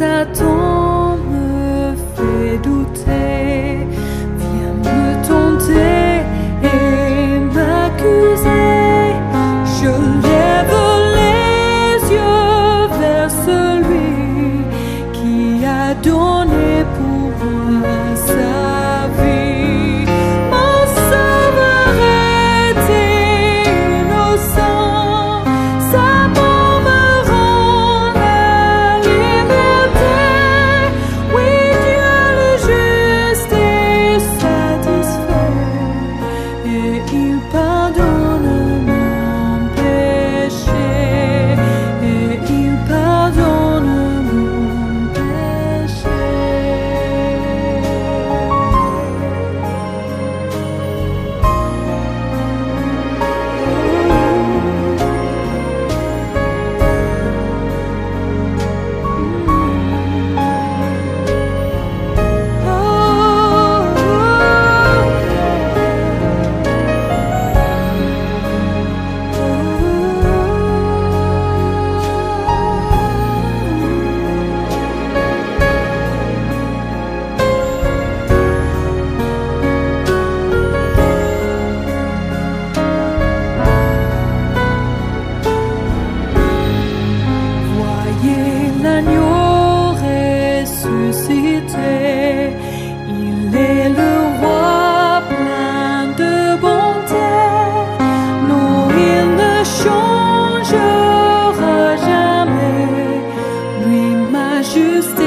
Satan me fait douter, vient me tenter et m'accuser. Je lève les yeux vers celui qui a donné pour moi sa vie. Mon sauveur était innocent, sa mort me rend la liberté. Oui, Dieu le juste est satisfait et il pardonne mon péché, et il pardonne mon péché. Voyez l'agneau ressuscité, il est le roi plein de bonté. Non, il ne changera jamais, lui ma justice